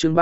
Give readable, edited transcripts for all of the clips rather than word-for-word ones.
chương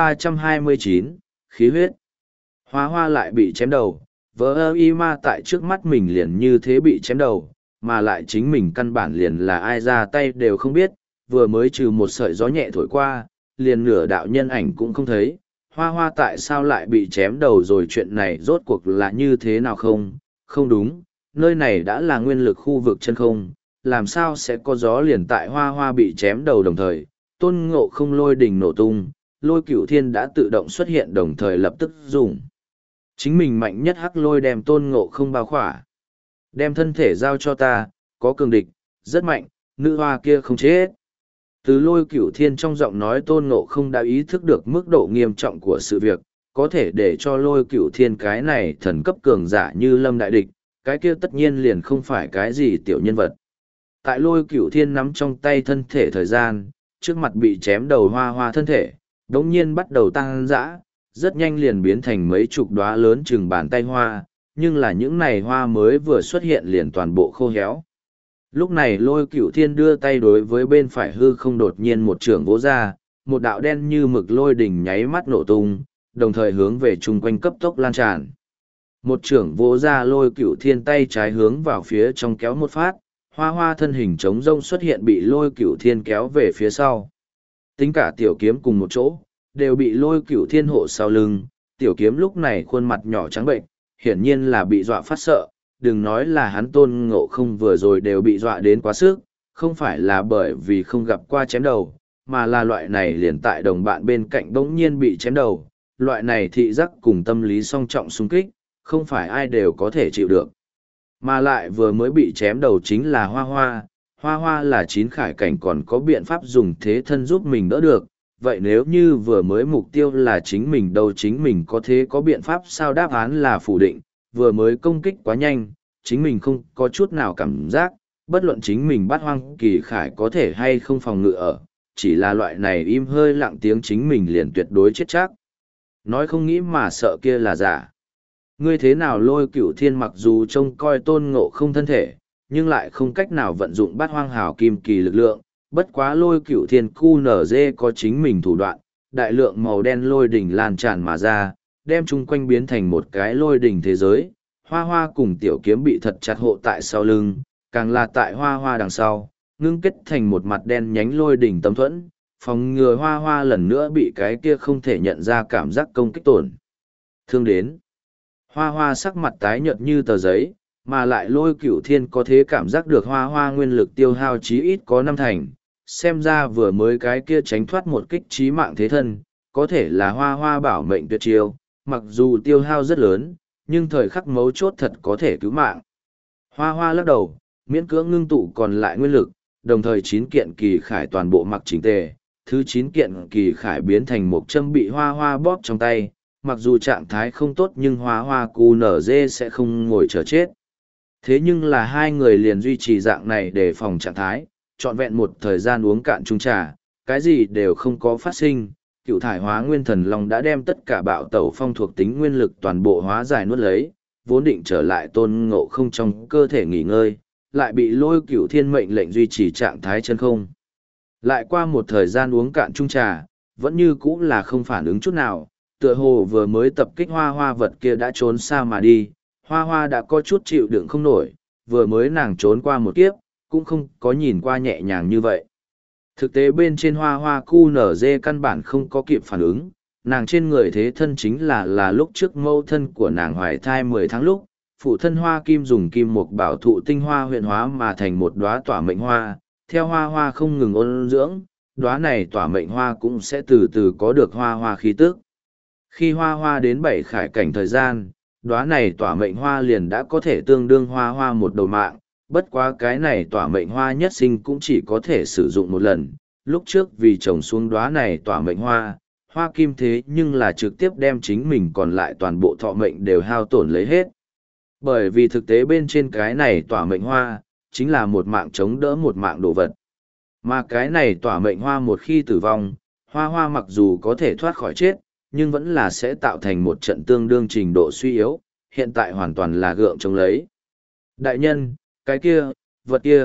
329, khí huyết. Hoa hoa lại bị chém đầu, vỡ ơ y ma tại trước mắt mình liền như thế bị chém đầu, mà lại chính mình căn bản liền là ai ra tay đều không biết, vừa mới trừ một sợi gió nhẹ thổi qua, liền nửa đạo nhân ảnh cũng không thấy. Hoa hoa tại sao lại bị chém đầu rồi, chuyện này rốt cuộc là như thế nào không? Không đúng, nơi này đã là nguyên lực khu vực chân không, làm sao sẽ có gió liền tại hoa hoa bị chém đầu đồng thời, tôn ngộ không lôi đình nổ tung, lôi cửu thiên đã tự động xuất hiện đồng thời lập tức dùng. Chính mình mạnh nhất hắc lôi đem tôn ngộ không bao khỏa. Đem thân thể giao cho ta, có cường địch, rất mạnh, nữ hoa kia không chết. Từ lôi cửu thiên trong giọng nói tôn ngộ không đã ý thức được mức độ nghiêm trọng của sự việc, có thể để cho lôi cửu thiên cái này thần cấp cường giả như lâm đại địch, cái kia tất nhiên liền không phải cái gì tiểu nhân vật. Tại lôi cửu thiên nắm trong tay thân thể thời gian, trước mặt bị chém đầu hoa hoa thân thể, đống nhiên bắt đầu tăng dã, rất nhanh liền biến thành mấy chục đóa lớn chừng bàn tay hoa, nhưng là những này hoa mới vừa xuất hiện liền toàn bộ khô héo. Lúc này lôi cửu thiên đưa tay đối với bên phải hư không đột nhiên một trường vỗ ra, một đạo đen như mực lôi đỉnh nháy mắt nổ tung, đồng thời hướng về chung quanh cấp tốc lan tràn. Một trưởng vỗ ra lôi cửu thiên tay trái hướng vào phía trong kéo một phát, hoa hoa thân hình trống rông xuất hiện bị lôi cửu thiên kéo về phía sau. Tính cả tiểu kiếm cùng một chỗ, đều bị lôi cửu thiên hộ sau lưng, tiểu kiếm lúc này khuôn mặt nhỏ trắng bệnh, hiển nhiên là bị dọa phát sợ, đừng nói là hắn tôn ngộ không vừa rồi đều bị dọa đến quá sức, không phải là bởi vì không gặp qua chém đầu, mà là loại này liền tại đồng bạn bên cạnh bỗng nhiên bị chém đầu, loại này thị giác cùng tâm lý song trọng xung kích, không phải ai đều có thể chịu được. Mà lại vừa mới bị chém đầu chính là hoa hoa, hoa hoa là chín khải cảnh còn có biện pháp dùng thế thân giúp mình đỡ được, vậy nếu như vừa mới mục tiêu là chính mình đâu, chính mình có thế có biện pháp sao? Đáp án là phủ định, vừa mới công kích quá nhanh, chính mình không có chút nào cảm giác, bất luận chính mình bắt hoang kỳ khải có thể hay không phòng ngự ở, chỉ là loại này im hơi lặng tiếng chính mình liền tuyệt đối chết chắc. Nói không nghĩ mà sợ kia là giả. Ngươi thế nào? Lôi cửu thiên mặc dù trông coi tôn ngộ không thân thể, nhưng lại không cách nào vận dụng bát hoang hào kim kỳ lực lượng, bất quá lôi cửu thiên QNZ có chính mình thủ đoạn, đại lượng màu đen lôi đỉnh lan tràn mà ra, đem chung quanh biến thành một cái lôi đỉnh thế giới. Hoa hoa cùng tiểu kiếm bị thật chặt hộ tại sau lưng, càng là tại hoa hoa đằng sau, ngưng kết thành một mặt đen nhánh lôi đỉnh tấm thuẫn, phòng ngừa hoa hoa lần nữa bị cái kia không thể nhận ra cảm giác công kích tổn thương đến. Hoa hoa sắc mặt tái nhợt như tờ giấy, mà lại lôi cửu thiên có thế cảm giác được hoa hoa nguyên lực tiêu hao chí ít có 5 thành, xem ra vừa mới cái kia tránh thoát một kích chí mạng thế thân, có thể là hoa hoa bảo mệnh tuyệt chiêu, mặc dù tiêu hao rất lớn, nhưng thời khắc mấu chốt thật có thể cứu mạng. Hoa hoa lắc đầu, miễn cưỡng ngưng tụ còn lại nguyên lực, đồng thời 9 kiện kỳ khải toàn bộ mặc chỉnh tề, thứ 9 kiện kỳ khải biến thành một châm bị hoa hoa bóp trong tay, mặc dù trạng thái không tốt nhưng hoa hoa QNZ sẽ không ngồi chờ chết. Thế nhưng là hai người liền duy trì dạng này để phòng trạng thái, trọn vẹn một thời gian uống cạn chung trà, cái gì đều không có phát sinh. Cựu thải hóa nguyên thần long đã đem tất cả bạo tẩu phong thuộc tính nguyên lực toàn bộ hóa giải nuốt lấy, vốn định trở lại tôn ngộ không trong cơ thể nghỉ ngơi, lại bị lôi cửu thiên mệnh lệnh duy trì trạng thái chân không. Lại qua một thời gian uống cạn chung trà, vẫn như cũ là không phản ứng chút nào, tựa hồ vừa mới tập kích hoa hoa vật kia đã trốn xa mà đi, hoa hoa đã có chút chịu đựng không nổi, vừa mới nàng trốn qua một kiếp, cũng không có nhìn qua nhẹ nhàng như vậy. Thực tế bên trên hoa hoa QNZ căn bản không có kịp phản ứng, nàng trên người thế thân chính là lúc trước mâu thân của nàng hoài thai 10 tháng lúc, phụ thân hoa kim dùng kim mục bảo thụ tinh hoa huyện hóa mà thành một đóa tỏa mệnh hoa, theo hoa hoa không ngừng ôn dưỡng, đóa này tỏa mệnh hoa cũng sẽ từ từ có được hoa hoa khí tức. Khi hoa hoa đến 7 khải cảnh thời gian, đóa này tỏa mệnh hoa liền đã có thể tương đương hoa hoa một đầu mạng, bất quá cái này tỏa mệnh hoa nhất sinh cũng chỉ có thể sử dụng một lần. Lúc trước vì trồng xuống đóa này tỏa mệnh hoa, hoa kim thế nhưng là trực tiếp đem chính mình còn lại toàn bộ thọ mệnh đều hao tổn lấy hết. Bởi vì thực tế bên trên cái này tỏa mệnh hoa, chính là một mạng chống đỡ một mạng đồ vật. Mà cái này tỏa mệnh hoa một khi tử vong, hoa hoa mặc dù có thể thoát khỏi chết, nhưng vẫn là sẽ tạo thành một trận tương đương trình độ suy yếu, hiện tại hoàn toàn là gượng chống lấy. Đại nhân, cái kia, vật kia,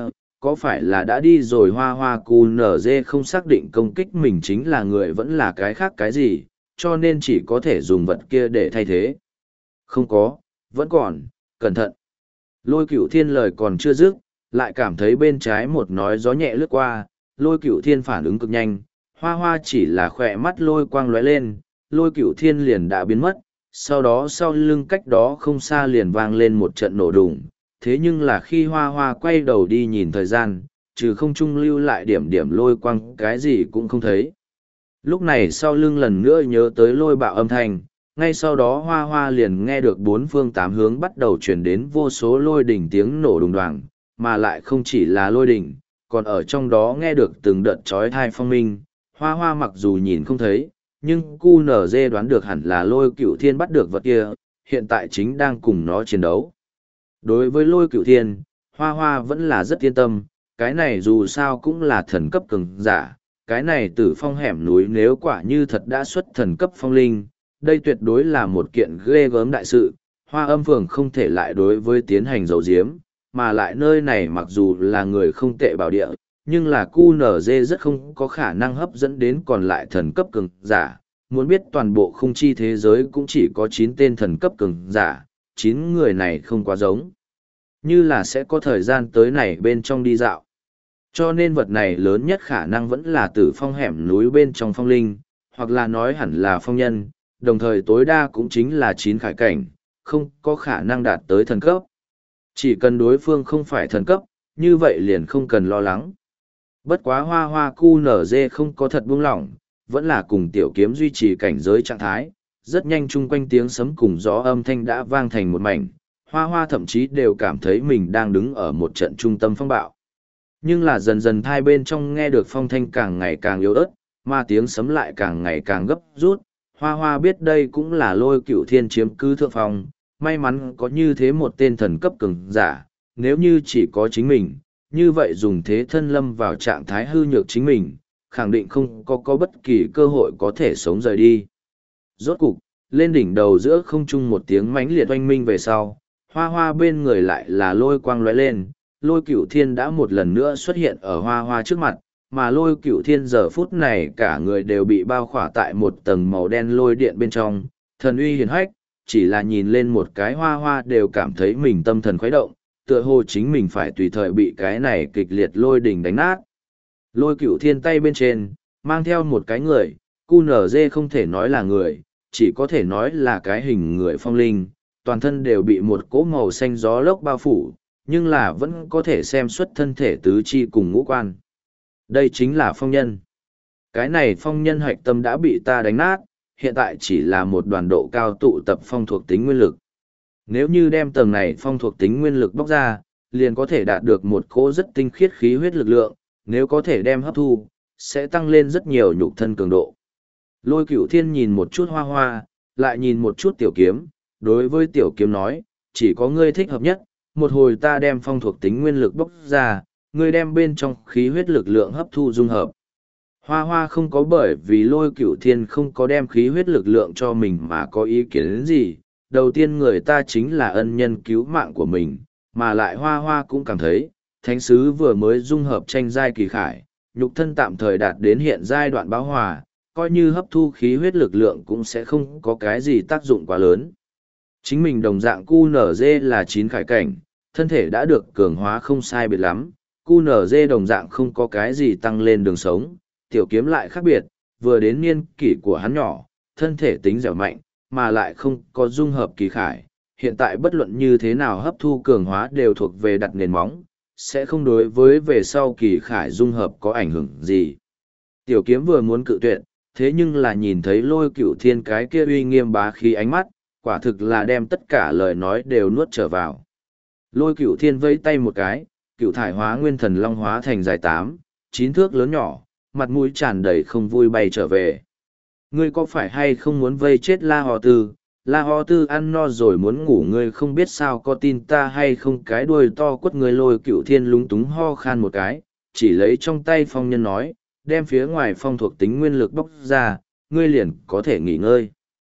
có phải là đã đi rồi hoa hoa QNZ không xác định công kích mình chính là người vẫn là cái khác cái gì, cho nên chỉ có thể dùng vật kia để thay thế. Không có, vẫn còn, cẩn thận. Lôi Cửu Thiên lời còn chưa dứt, lại cảm thấy bên trái một nói gió nhẹ lướt qua, Lôi Cửu Thiên phản ứng cực nhanh, hoa hoa chỉ là khỏe mắt lôi quang lóe lên, Lôi Cửu Thiên liền đã biến mất, sau đó sau lưng cách đó không xa liền vang lên một trận nổ đùng, thế nhưng là khi hoa hoa quay đầu đi nhìn thời gian, trừ không trung lưu lại điểm điểm lôi quang cái gì cũng không thấy. Lúc này sau lưng lần nữa nhớ tới lôi bạo âm thanh, ngay sau đó hoa hoa liền nghe được bốn phương tám hướng bắt đầu chuyển đến vô số lôi đỉnh tiếng nổ đùng đoàng, mà lại không chỉ là lôi đỉnh, còn ở trong đó nghe được từng đợt chói tai phong minh. Hoa hoa mặc dù nhìn không thấy, nhưng QNZ đoán được hẳn là Lôi Cửu Thiên bắt được vật kia, hiện tại chính đang cùng nó chiến đấu. Đối với Lôi Cửu Thiên, hoa hoa vẫn là rất yên tâm, cái này dù sao cũng là thần cấp cường giả, cái này Tử Phong hẻm núi nếu quả như thật đã xuất thần cấp phong linh, đây tuyệt đối là một kiện ghê gớm đại sự, Hoa Âm Phường không thể lại đối với tiến hành dầu diếm, mà lại nơi này mặc dù là người không tệ bảo địa, nhưng là QNZ rất không có khả năng hấp dẫn đến còn lại thần cấp cường giả. Muốn biết toàn bộ khung chi thế giới cũng chỉ có 9 tên thần cấp cường giả, 9 người này không quá giống. Như là sẽ có thời gian tới này bên trong đi dạo. Cho nên vật này lớn nhất khả năng vẫn là Tử Phong hẻm núi bên trong phong linh, hoặc là nói hẳn là phong nhân, đồng thời tối đa cũng chính là 9 khải cảnh, không có khả năng đạt tới thần cấp. Chỉ cần đối phương không phải thần cấp, như vậy liền không cần lo lắng. Bất quá hoa hoa QNZ không có thật buông lỏng, vẫn là cùng tiểu kiếm duy trì cảnh giới trạng thái, rất nhanh chung quanh tiếng sấm cùng gió âm thanh đã vang thành một mảnh, hoa hoa thậm chí đều cảm thấy mình đang đứng ở một trận trung tâm phong bạo. Nhưng là dần dần hai bên trong nghe được phong thanh càng ngày càng yếu ớt, mà tiếng sấm lại càng ngày càng gấp rút, hoa hoa biết đây cũng là Lôi Cửu Thiên chiếm cứ thượng phong, may mắn có như thế một tên thần cấp cường giả, nếu như chỉ có chính mình, như vậy dùng thế thân lâm vào trạng thái hư nhược chính mình, khẳng định không có bất kỳ cơ hội có thể sống rời đi. Rốt cục, lên đỉnh đầu giữa không trung một tiếng mãnh liệt oanh minh về sau, hoa hoa bên người lại là lôi quang lóe lên, Lôi Cửu Thiên đã một lần nữa xuất hiện ở hoa hoa trước mặt, mà Lôi Cửu Thiên giờ phút này cả người đều bị bao khỏa tại một tầng màu đen lôi điện bên trong, thần uy hiển hách, chỉ là nhìn lên một cái hoa hoa đều cảm thấy mình tâm thần khuấy động, tựa hồ chính mình phải tùy thời bị cái này kịch liệt lôi đỉnh đánh nát. Lôi Cửu Thiên tay bên trên, mang theo một cái người, QNZ không thể nói là người, chỉ có thể nói là cái hình người phong linh, toàn thân đều bị một cỗ màu xanh gió lốc bao phủ, nhưng là vẫn có thể xem xuất thân thể tứ chi cùng ngũ quan. Đây chính là phong nhân. Cái này phong nhân hạch tâm đã bị ta đánh nát, hiện tại chỉ là một đoàn độ cao tụ tập phong thuộc tính nguyên lực. Nếu như đem tầng này phong thuộc tính nguyên lực bóc ra, liền có thể đạt được một cỗ rất tinh khiết khí huyết lực lượng, nếu có thể đem hấp thu, sẽ tăng lên rất nhiều nhục thân cường độ. Lôi Cửu Thiên nhìn một chút hoa hoa, lại nhìn một chút tiểu kiếm, đối với tiểu kiếm nói, chỉ có ngươi thích hợp nhất, một hồi ta đem phong thuộc tính nguyên lực bóc ra, ngươi đem bên trong khí huyết lực lượng hấp thu dung hợp. Hoa hoa không có bởi vì Lôi Cửu Thiên không có đem khí huyết lực lượng cho mình mà có ý kiến đến gì, đầu tiên người ta chính là ân nhân cứu mạng của mình, mà lại hoa hoa cũng cảm thấy, thánh sứ vừa mới dung hợp tranh giai kỳ khải, nhục thân tạm thời đạt đến hiện giai đoạn bão hòa, coi như hấp thu khí huyết lực lượng cũng sẽ không có cái gì tác dụng quá lớn. Chính mình đồng dạng QNZ là 9 khải cảnh, thân thể đã được cường hóa không sai biệt lắm, QNZ đồng dạng không có cái gì tăng lên đường sống, tiểu kiếm lại khác biệt, vừa đến niên kỷ của hắn nhỏ, thân thể tính dẻo mạnh, mà lại không có dung hợp kỳ khải, hiện tại bất luận như thế nào hấp thu cường hóa đều thuộc về đặt nền móng, sẽ không đối với về sau kỳ khải dung hợp có ảnh hưởng gì. Tiểu kiếm vừa muốn cự tuyệt, thế nhưng là nhìn thấy Lôi Cửu Thiên cái kia uy nghiêm bá khí ánh mắt, quả thực là đem tất cả lời nói đều nuốt trở vào. Lôi Cửu Thiên vẫy tay một cái, cửu thải hóa nguyên thần long hóa thành dài 8, 9 thước lớn nhỏ, mặt mũi tràn đầy không vui bay trở về. Ngươi có phải hay không muốn vây chết La Ho Tư? La Ho Tư ăn no rồi muốn ngủ, ngươi không biết sao có tin ta hay không? Cái đuôi to quất người. Lôi Cửu Thiên lúng túng ho khan một cái, chỉ lấy trong tay phong nhân nói, đem phía ngoài phong thuộc tính nguyên lực bóc ra, ngươi liền có thể nghỉ ngơi.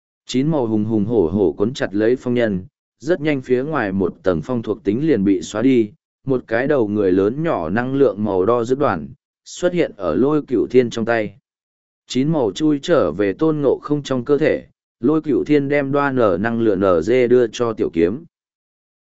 9 màu hùng hùng hổ hổ cuốn chặt lấy phong nhân, rất nhanh phía ngoài một tầng phong thuộc tính liền bị xóa đi, một cái đầu người lớn nhỏ năng lượng màu đo dứt đoàn, xuất hiện ở lôi cửu thiên trong tay. 9 màu chui trở về tôn ngộ không trong cơ thể, lôi cửu thiên đem đoa nở năng lượng nở dê đưa cho tiểu kiếm.